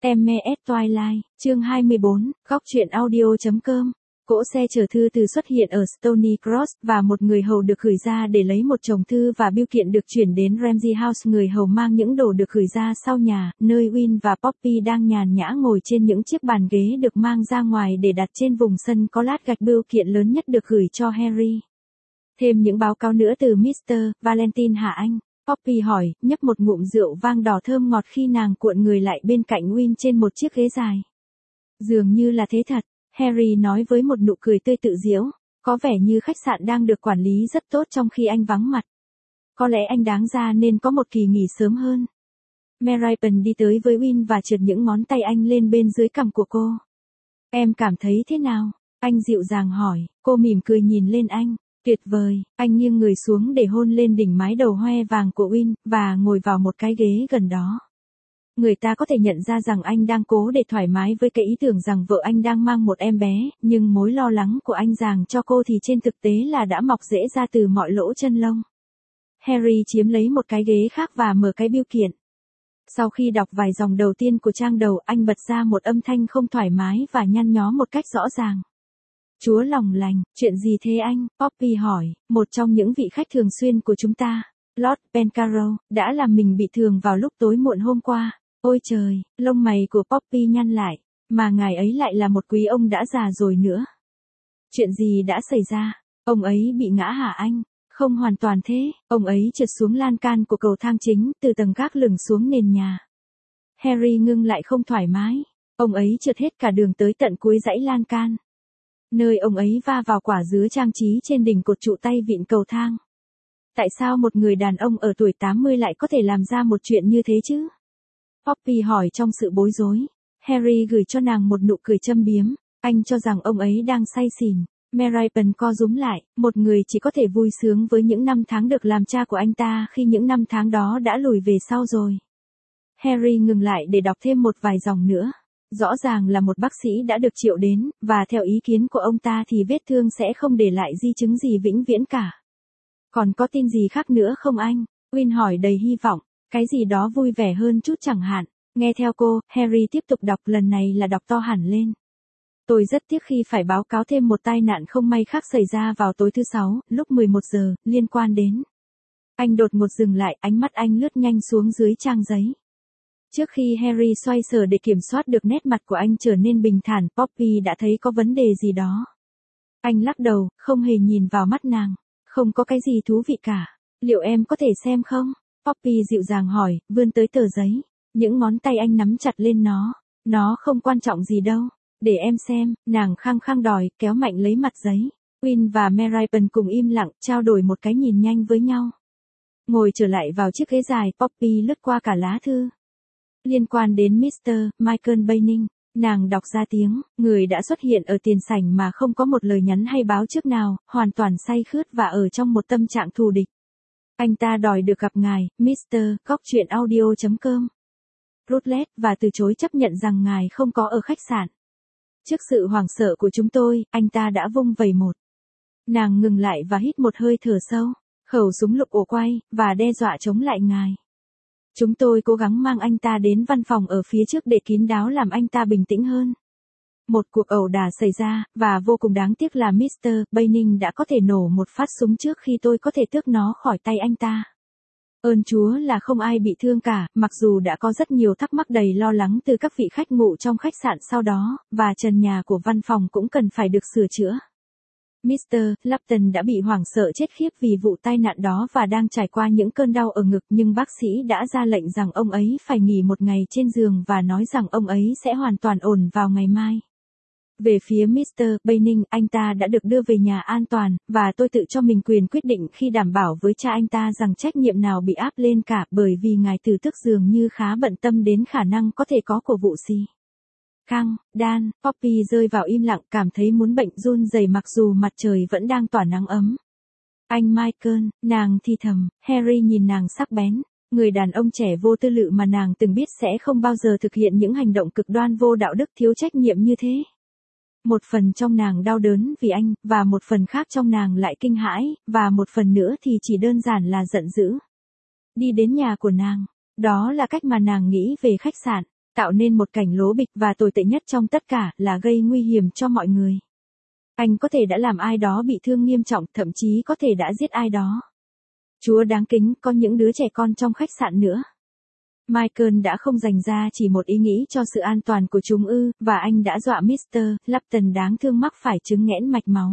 M.S. Twilight, chương 24, góc truyện audio.com. Cỗ xe chở thư từ xuất hiện ở Stony Cross, và một người hầu được gửi ra để lấy một chồng thư và bưu kiện được chuyển đến Ramsey House. Người hầu mang những đồ được gửi ra sau nhà, nơi Win và Poppy đang nhàn nhã ngồi trên những chiếc bàn ghế được mang ra ngoài để đặt trên vùng sân có lát gạch. Bưu kiện lớn nhất được gửi cho Harry. Thêm những báo cáo nữa từ Mr. Valentine hả anh? Poppy hỏi, nhấp một ngụm rượu vang đỏ thơm ngọt khi nàng cuộn người lại bên cạnh Win trên một chiếc ghế dài. Dường như là thế thật, Harry nói với một nụ cười tươi tự giễu, có vẻ như khách sạn đang được quản lý rất tốt trong khi anh vắng mặt. Có lẽ anh đáng ra nên có một kỳ nghỉ sớm hơn. Mary đi tới với Win và trượt những ngón tay anh lên bên dưới cằm của cô. Em cảm thấy thế nào? Anh dịu dàng hỏi. Cô mỉm cười nhìn lên anh. Tuyệt vời. Anh nghiêng người xuống để hôn lên đỉnh mái đầu hoe vàng của Win, và ngồi vào một cái ghế gần đó. Người ta có thể nhận ra rằng anh đang cố để thoải mái với cái ý tưởng rằng vợ anh đang mang một em bé, nhưng mối lo lắng của anh dành cho cô thì trên thực tế là đã mọc rễ ra từ mọi lỗ chân lông. Harry chiếm lấy một cái ghế khác và mở cái bưu kiện. Sau khi đọc vài dòng đầu tiên của trang đầu, anh bật ra một âm thanh không thoải mái và nhăn nhó một cách rõ ràng. Chúa lòng lành, chuyện gì thế anh? Poppy hỏi, một trong những vị khách thường xuyên của chúng ta, Lord Pencarrow, đã làm mình bị thương vào lúc tối muộn hôm qua. Ôi trời, lông mày của Poppy nhăn lại, mà ngài ấy lại là một quý ông đã già rồi nữa. Chuyện gì đã xảy ra? Ông ấy bị ngã hả anh? Không hoàn toàn thế, ông ấy trượt xuống lan can của cầu thang chính, từ tầng gác lửng xuống nền nhà. Harry ngưng lại không thoải mái. Ông ấy trượt hết cả đường tới tận cuối dãy lan can, nơi ông ấy va vào quả dứa trang trí trên đỉnh cột trụ tay vịn cầu thang. Tại sao một người đàn ông ở tuổi 80 lại có thể làm ra một chuyện như thế chứ? Poppy hỏi trong sự bối rối. Harry gửi cho nàng một nụ cười châm biếm. Anh cho rằng ông ấy đang say xỉn. Mary co rúm lại, một người chỉ có thể vui sướng với những năm tháng được làm cha của anh ta khi những năm tháng đó đã lùi về sau rồi. Harry ngừng lại để đọc thêm một vài dòng nữa. Rõ ràng là một bác sĩ đã được triệu đến, và theo ý kiến của ông ta thì vết thương sẽ không để lại di chứng gì vĩnh viễn cả. Còn có tin gì khác nữa không anh? Win hỏi đầy hy vọng. Cái gì đó vui vẻ hơn chút chẳng hạn. Nghe theo cô, Harry tiếp tục đọc, lần này là đọc to hẳn lên. Tôi rất tiếc khi phải báo cáo thêm một tai nạn không may khác xảy ra vào tối thứ Sáu, lúc 11 giờ, liên quan đến. Anh đột ngột dừng lại, ánh mắt anh lướt nhanh xuống dưới trang giấy. Trước khi Harry xoay sở để kiểm soát được nét mặt của anh trở nên bình thản, Poppy đã thấy có vấn đề gì đó. Anh lắc đầu, không hề nhìn vào mắt nàng. Không có cái gì thú vị cả. Liệu em có thể xem không? Poppy dịu dàng hỏi, vươn tới tờ giấy. Những ngón tay anh nắm chặt lên nó. Nó không quan trọng gì đâu. Để em xem, nàng khăng khăng đòi, kéo mạnh lấy mặt giấy. Win và Mary cùng im lặng, trao đổi một cái nhìn nhanh với nhau. Ngồi trở lại vào chiếc ghế dài, Poppy lướt qua cả lá thư. Liên quan đến Mr. Michael Banning, nàng đọc ra tiếng, người đã xuất hiện ở tiền sảnh mà không có một lời nhắn hay báo trước nào, hoàn toàn say khướt và ở trong một tâm trạng thù địch. Anh ta đòi được gặp ngài, Mr. Góc truyện audio.com. Rutledge, và từ chối chấp nhận rằng ngài không có ở khách sạn. Trước sự hoảng sợ của chúng tôi, anh ta đã vung vẩy một. Nàng ngừng lại và hít một hơi thở sâu, khẩu súng lục ổ quay, và đe dọa chống lại ngài. Chúng tôi cố gắng mang anh ta đến văn phòng ở phía trước để kín đáo làm anh ta bình tĩnh hơn. Một cuộc ẩu đả xảy ra, và vô cùng đáng tiếc là Mr. Banning đã có thể nổ một phát súng trước khi tôi có thể tước nó khỏi tay anh ta. Ơn Chúa là không ai bị thương cả, mặc dù đã có rất nhiều thắc mắc đầy lo lắng từ các vị khách ngủ trong khách sạn sau đó, và trần nhà của văn phòng cũng cần phải được sửa chữa. Mr. Lupton đã bị hoảng sợ chết khiếp vì vụ tai nạn đó và đang trải qua những cơn đau ở ngực, nhưng bác sĩ đã ra lệnh rằng ông ấy phải nghỉ một ngày trên giường và nói rằng ông ấy sẽ hoàn toàn ổn vào ngày mai. Về phía Mr. Banning, anh ta đã được đưa về nhà an toàn, và tôi tự cho mình quyền quyết định khi đảm bảo với cha anh ta rằng trách nhiệm nào bị áp lên cả, bởi vì ngài từ tức dường như khá bận tâm đến khả năng có thể có của vụ xì. Dan, Poppy rơi vào im lặng, cảm thấy muốn bệnh run rẩy mặc dù mặt trời vẫn đang tỏa nắng ấm. Anh Michael, nàng thì thầm. Harry nhìn nàng sắc bén. Người đàn ông trẻ vô tư lự mà nàng từng biết sẽ không bao giờ thực hiện những hành động cực đoan vô đạo đức thiếu trách nhiệm như thế. Một phần trong nàng đau đớn vì anh, và một phần khác trong nàng lại kinh hãi, và một phần nữa thì chỉ đơn giản là giận dữ. Đi đến nhà của nàng. Đó là cách mà nàng nghĩ về khách sạn. tạo nên một cảnh lố bịch và tồi tệ nhất trong tất cả là gây nguy hiểm cho mọi người. Anh có thể đã làm ai đó bị thương nghiêm trọng, thậm chí có thể đã giết ai đó. Chúa đáng kính, có những đứa trẻ con trong khách sạn nữa. Michael đã không dành ra chỉ một ý nghĩ cho sự an toàn của chúng và anh đã dọa Mr. Lupton đáng thương mắc phải chứng nghẽn mạch máu.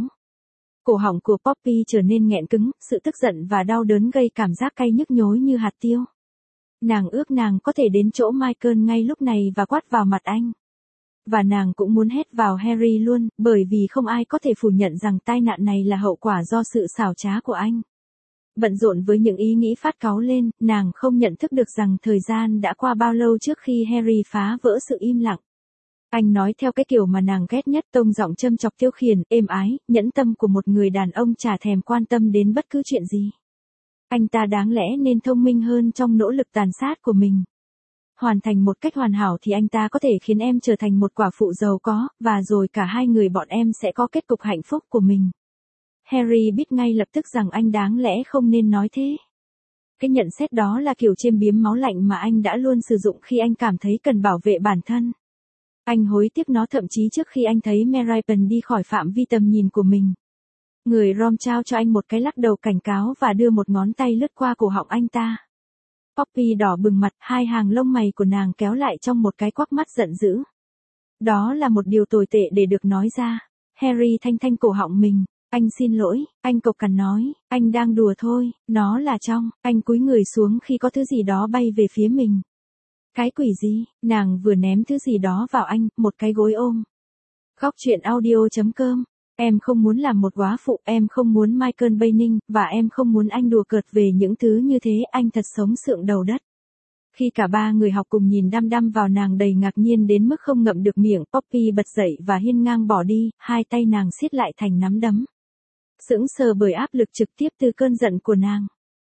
Cổ họng của Poppy trở nên nghẹn cứng, sự tức giận và đau đớn gây cảm giác cay nhức nhối như hạt tiêu. Nàng ước nàng có thể đến chỗ Michael ngay lúc này và quát vào mặt anh. Và nàng cũng muốn hét vào Harry luôn, bởi vì không ai có thể phủ nhận rằng tai nạn này là hậu quả do sự xảo trá của anh. Bận rộn với những ý nghĩ phát cáu lên, nàng không nhận thức được rằng thời gian đã qua bao lâu trước khi Harry phá vỡ sự im lặng. Anh nói theo cái kiểu mà nàng ghét nhất, tông giọng châm chọc tiêu khiển, êm ái, nhẫn tâm của một người đàn ông chả thèm quan tâm đến bất cứ chuyện gì. Anh ta đáng lẽ nên thông minh hơn trong nỗ lực tàn sát của mình. Hoàn thành một cách hoàn hảo thì anh ta có thể khiến em trở thành một quả phụ giàu có, và rồi cả hai người bọn em sẽ có kết cục hạnh phúc của mình. Harry biết ngay lập tức rằng anh đáng lẽ không nên nói thế. Cái nhận xét đó là kiểu chêm biếm máu lạnh mà anh đã luôn sử dụng khi anh cảm thấy cần bảo vệ bản thân. Anh hối tiếc nó thậm chí trước khi anh thấy Merripen đi khỏi phạm vi tầm nhìn của mình. Người Rom trao cho anh một cái lắc đầu cảnh cáo và đưa một ngón tay lướt qua cổ họng anh ta. Poppy đỏ bừng mặt, hai hàng lông mày của nàng kéo lại trong một cái quắc mắt giận dữ. Đó là một điều tồi tệ để được nói ra. Harry thanh thanh cổ họng mình. Anh xin lỗi, anh cộc cằn nói, anh đang đùa thôi, nó là trong, anh cúi người xuống khi có thứ gì đó bay về phía mình. Cái quỷ gì, nàng vừa ném thứ gì đó vào anh, một cái gối ôm. Góc truyện audio.com. Em không muốn làm một góa phụ, em không muốn Michael Banning, và em không muốn anh đùa cợt về những thứ như thế, anh thật sống sượng đầu đất. Khi cả ba người học cùng nhìn đăm đăm vào nàng đầy ngạc nhiên đến mức không ngậm được miệng, Poppy bật dậy và hiên ngang bỏ đi, hai tay nàng siết lại thành nắm đấm. Sững sờ bởi áp lực trực tiếp từ cơn giận của nàng.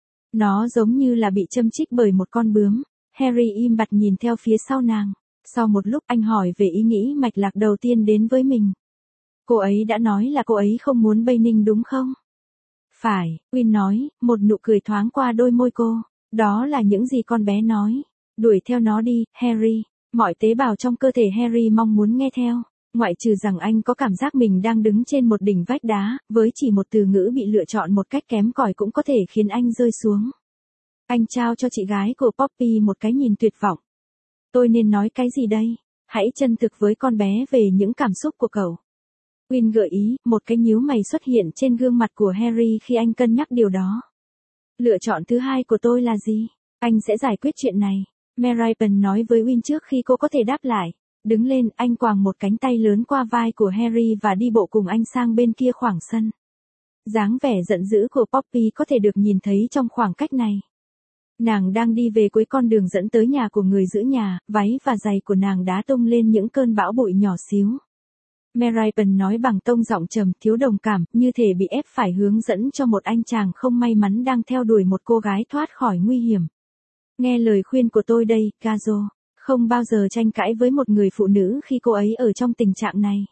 Nó giống như là bị châm chích bởi một con bướm. Harry im bặt nhìn theo phía sau nàng. Sau một lúc anh hỏi về ý nghĩ mạch lạc đầu tiên đến với mình. Cô ấy đã nói là cô ấy không muốn Banning đúng không? Phải, Win nói, một nụ cười thoáng qua đôi môi cô. Đó là những gì con bé nói. Đuổi theo nó đi, Harry. Mọi tế bào trong cơ thể Harry mong muốn nghe theo. Ngoại trừ rằng anh có cảm giác mình đang đứng trên một đỉnh vách đá, với chỉ một từ ngữ bị lựa chọn một cách kém cỏi cũng có thể khiến anh rơi xuống. Anh trao cho chị gái của Poppy một cái nhìn tuyệt vọng. Tôi nên nói cái gì đây? Hãy chân thực với con bé về những cảm xúc của cậu. Win gợi ý, một cái nhíu mày xuất hiện trên gương mặt của Harry khi anh cân nhắc điều đó. Lựa chọn thứ hai của tôi là gì? Anh sẽ giải quyết chuyện này. Merripen nói với Win trước khi cô có thể đáp lại. Đứng lên, anh quàng một cánh tay lớn qua vai của Harry và đi bộ cùng anh sang bên kia khoảng sân. Dáng vẻ giận dữ của Poppy có thể được nhìn thấy trong khoảng cách này. Nàng đang đi về cuối con đường dẫn tới nhà của người giữ nhà, váy và giày của nàng đá tung lên những cơn bão bụi nhỏ xíu. Merripen nói bằng tông giọng trầm, thiếu đồng cảm, như thể bị ép phải hướng dẫn cho một anh chàng không may mắn đang theo đuổi một cô gái thoát khỏi nguy hiểm. Nghe lời khuyên của tôi đây, Gazo. Không bao giờ tranh cãi với một người phụ nữ khi cô ấy ở trong tình trạng này.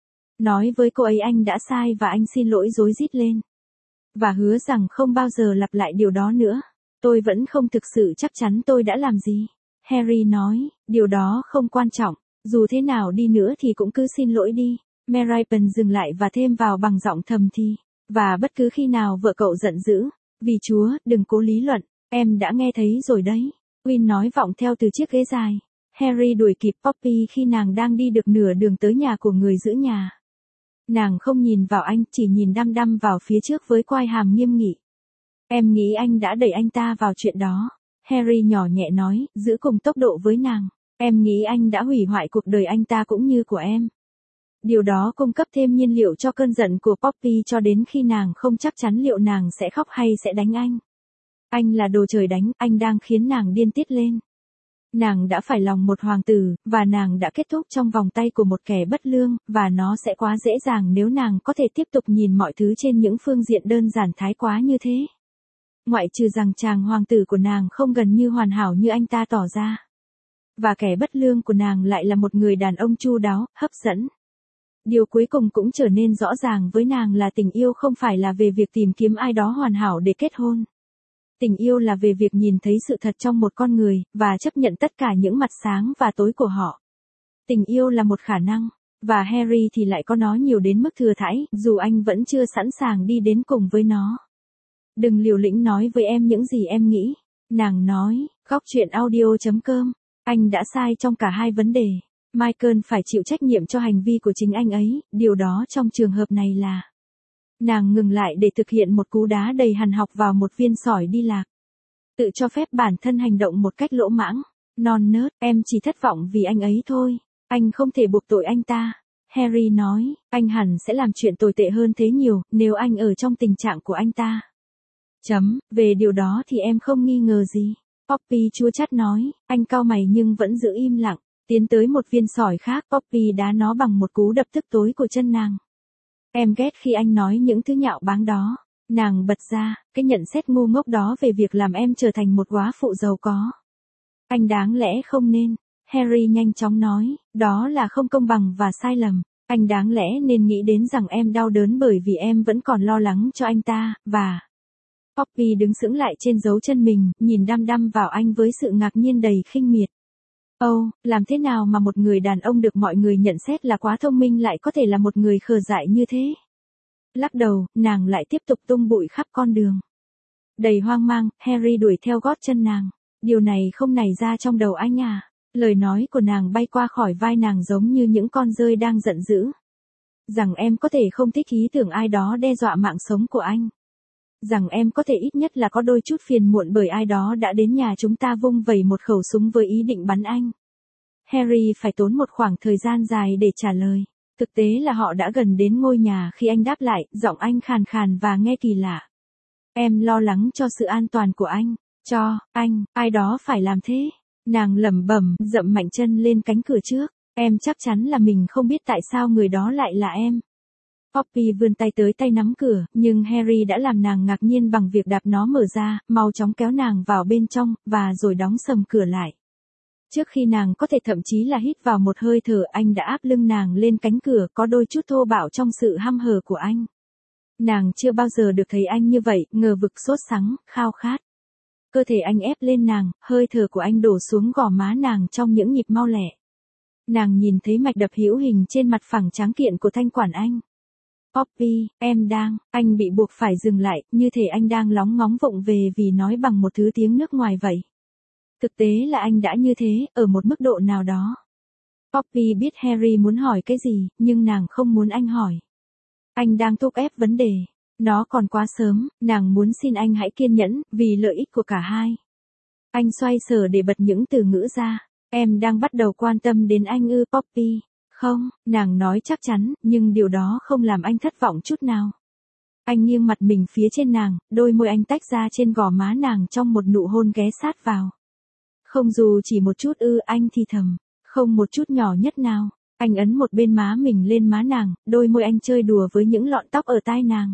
Nói với cô ấy anh đã sai và anh xin lỗi rối rít lên. Và hứa rằng không bao giờ lặp lại điều đó nữa. Tôi vẫn không thực sự chắc chắn tôi đã làm gì. Harry nói, điều đó không quan trọng. Dù thế nào đi nữa thì cũng cứ xin lỗi đi. Merripen dừng lại và thêm vào bằng giọng thầm thì. Và bất cứ khi nào vợ cậu giận dữ. Vì Chúa, đừng cố lý luận. Em đã nghe thấy rồi đấy. Win nói vọng theo từ chiếc ghế dài. Harry đuổi kịp Poppy khi nàng đang đi được nửa đường tới nhà của người giữ nhà. Nàng không nhìn vào anh, chỉ nhìn đăm đăm vào phía trước với quai hàm nghiêm nghị. Em nghĩ anh đã đẩy anh ta vào chuyện đó. Harry nhỏ nhẹ nói, giữ cùng tốc độ với nàng. Em nghĩ anh đã hủy hoại cuộc đời anh ta cũng như của em. Điều đó cung cấp thêm nhiên liệu cho cơn giận của Poppy cho đến khi nàng không chắc chắn liệu nàng sẽ khóc hay sẽ đánh anh. Anh là đồ trời đánh, anh đang khiến nàng điên tiết lên. Nàng đã phải lòng một hoàng tử, và nàng đã kết thúc trong vòng tay của một kẻ bất lương, và nó sẽ quá dễ dàng nếu nàng có thể tiếp tục nhìn mọi thứ trên những phương diện đơn giản thái quá như thế. Ngoại trừ rằng chàng hoàng tử của nàng không gần như hoàn hảo như anh ta tỏ ra. Và kẻ bất lương của nàng lại là một người đàn ông chu đáo, hấp dẫn. Điều cuối cùng cũng trở nên rõ ràng với nàng là tình yêu không phải là về việc tìm kiếm ai đó hoàn hảo để kết hôn. Tình yêu là về việc nhìn thấy sự thật trong một con người, và chấp nhận tất cả những mặt sáng và tối của họ. Tình yêu là một khả năng, và Harry thì lại có nó nhiều đến mức thừa thãi, dù anh vẫn chưa sẵn sàng đi đến cùng với nó. Đừng liều lĩnh nói với em những gì em nghĩ. Nàng nói, góc truyện audio.com. Anh đã sai trong cả hai vấn đề. Michael phải chịu trách nhiệm cho hành vi của chính anh ấy, điều đó trong trường hợp này là. Nàng ngừng lại để thực hiện một cú đá đầy hằn học vào một viên sỏi đi lạc. Tự cho phép bản thân hành động một cách lỗ mãng. Non nớt, em chỉ thất vọng vì anh ấy thôi. Anh không thể buộc tội anh ta. Harry nói, anh hẳn sẽ làm chuyện tồi tệ hơn thế nhiều, nếu anh ở trong tình trạng của anh ta. Về điều đó thì em không nghi ngờ gì. Poppy chua chát nói, anh cau mày nhưng vẫn giữ im lặng. Tiến tới một viên sỏi khác, Poppy đá nó bằng một cú đập tức tối của chân nàng. Em ghét khi anh nói những thứ nhạo báng đó. Nàng bật ra, cái nhận xét ngu ngốc đó về việc làm em trở thành một góa phụ giàu có. Anh đáng lẽ không nên. Harry nhanh chóng nói, đó là không công bằng và sai lầm. Anh đáng lẽ nên nghĩ đến rằng em đau đớn bởi vì em vẫn còn lo lắng cho anh ta, và... Poppy đứng sững lại trên dấu chân mình, nhìn đăm đăm vào anh với sự ngạc nhiên đầy khinh miệt. Làm thế nào mà một người đàn ông được mọi người nhận xét là quá thông minh lại có thể là một người khờ dại như thế? Lắc đầu, nàng lại tiếp tục tung bụi khắp con đường. Đầy hoang mang, Harry đuổi theo gót chân nàng. Điều này không nảy ra trong đầu anh à? Lời nói của nàng bay qua khỏi vai nàng giống như những con dơi đang giận dữ. Rằng em có thể không thích ý tưởng ai đó đe dọa mạng sống của anh. Rằng em có thể ít nhất là có đôi chút phiền muộn bởi ai đó đã đến nhà chúng ta vung vẩy một khẩu súng với ý định bắn anh. Harry phải tốn một khoảng thời gian dài để trả lời. Thực tế là họ đã gần đến ngôi nhà khi anh đáp lại, giọng anh khàn khàn và nghe kỳ lạ. Em lo lắng cho sự an toàn của anh. Cho anh, ai đó phải làm thế. Nàng lẩm bẩm, dậm mạnh chân lên cánh cửa trước. Em chắc chắn là mình không biết tại sao người đó lại là em. Poppy vươn tay tới tay nắm cửa, nhưng Harry đã làm nàng ngạc nhiên bằng việc đạp nó mở ra, mau chóng kéo nàng vào bên trong, và rồi đóng sầm cửa lại. Trước khi nàng có thể thậm chí là hít vào một hơi thở, anh đã áp lưng nàng lên cánh cửa, có đôi chút thô bạo trong sự hăm hở của anh. Nàng chưa bao giờ được thấy anh như vậy, ngờ vực sốt sắng, khao khát. Cơ thể anh ép lên nàng, hơi thở của anh đổ xuống gò má nàng trong những nhịp mau lẹ. Nàng nhìn thấy mạch đập hữu hình trên mặt phẳng tráng kiện của thanh quản anh. Poppy, anh bị buộc phải dừng lại, như thể anh đang lóng ngóng vụng về vì nói bằng một thứ tiếng nước ngoài vậy. Thực tế là anh đã như thế, ở một mức độ nào đó. Poppy biết Harry muốn hỏi cái gì, nhưng nàng không muốn anh hỏi. Anh đang thúc ép vấn đề. Nó còn quá sớm, nàng muốn xin anh hãy kiên nhẫn, vì lợi ích của cả hai. Anh xoay sở để bật những từ ngữ ra. Em đang bắt đầu quan tâm đến anh ư, Poppy? Không, nàng nói chắc chắn, nhưng điều đó không làm anh thất vọng chút nào. Anh nghiêng mặt mình phía trên nàng, đôi môi anh tách ra trên gò má nàng trong một nụ hôn ghé sát vào. Không dù chỉ một chút ư, anh thì thầm. Không một chút nhỏ nhất nào. Anh ấn một bên má mình lên má nàng, đôi môi anh chơi đùa với những lọn tóc ở tai nàng.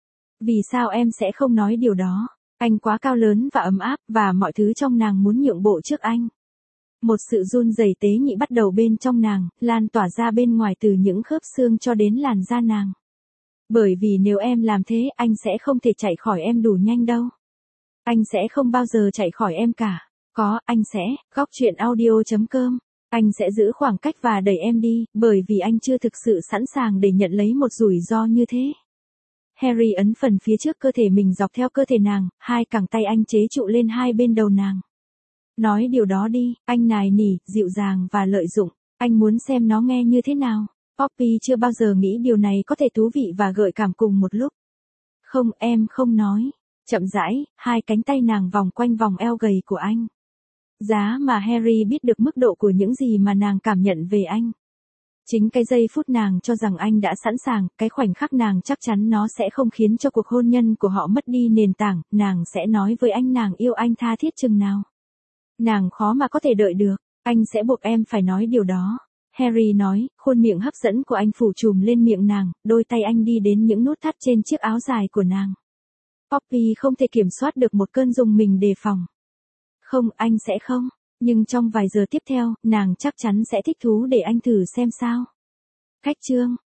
Vì sao em sẽ không nói điều đó? Anh quá cao lớn và ấm áp, và mọi thứ trong nàng muốn nhượng bộ trước anh. Một sự run rẩy tế nhị bắt đầu bên trong nàng, lan tỏa ra bên ngoài từ những khớp xương cho đến làn da nàng. Bởi vì nếu em làm thế, anh sẽ không thể chạy khỏi em đủ nhanh đâu. Anh sẽ không bao giờ chạy khỏi em cả. Anh sẽ, góc truyện audio.com. Anh sẽ giữ khoảng cách và đẩy em đi, bởi vì anh chưa thực sự sẵn sàng để nhận lấy một rủi ro như thế. Harry ấn phần phía trước cơ thể mình dọc theo cơ thể nàng, hai cẳng tay anh chế trụ lên hai bên đầu nàng. Nói điều đó đi, anh nài nỉ, dịu dàng và lợi dụng. Anh muốn xem nó nghe như thế nào. Poppy chưa bao giờ nghĩ điều này có thể thú vị và gợi cảm cùng một lúc. Không, em không nói. Chậm rãi, hai cánh tay nàng vòng quanh vòng eo gầy của anh. Giá mà Harry biết được mức độ của những gì mà nàng cảm nhận về anh. Chính cái giây phút nàng cho rằng anh đã sẵn sàng, cái khoảnh khắc nàng chắc chắn nó sẽ không khiến cho cuộc hôn nhân của họ mất đi nền tảng, nàng sẽ nói với anh nàng yêu anh tha thiết chừng nào. Nàng khó mà có thể đợi được, anh sẽ buộc em phải nói điều đó. Harry nói, khuôn miệng hấp dẫn của anh phủ trùm lên miệng nàng, đôi tay anh đi đến những nút thắt trên chiếc áo dài của nàng. Poppy không thể kiểm soát được một cơn rùng mình đề phòng. Không, anh sẽ không. Nhưng trong vài giờ tiếp theo, nàng chắc chắn sẽ thích thú để anh thử xem sao. Khách chương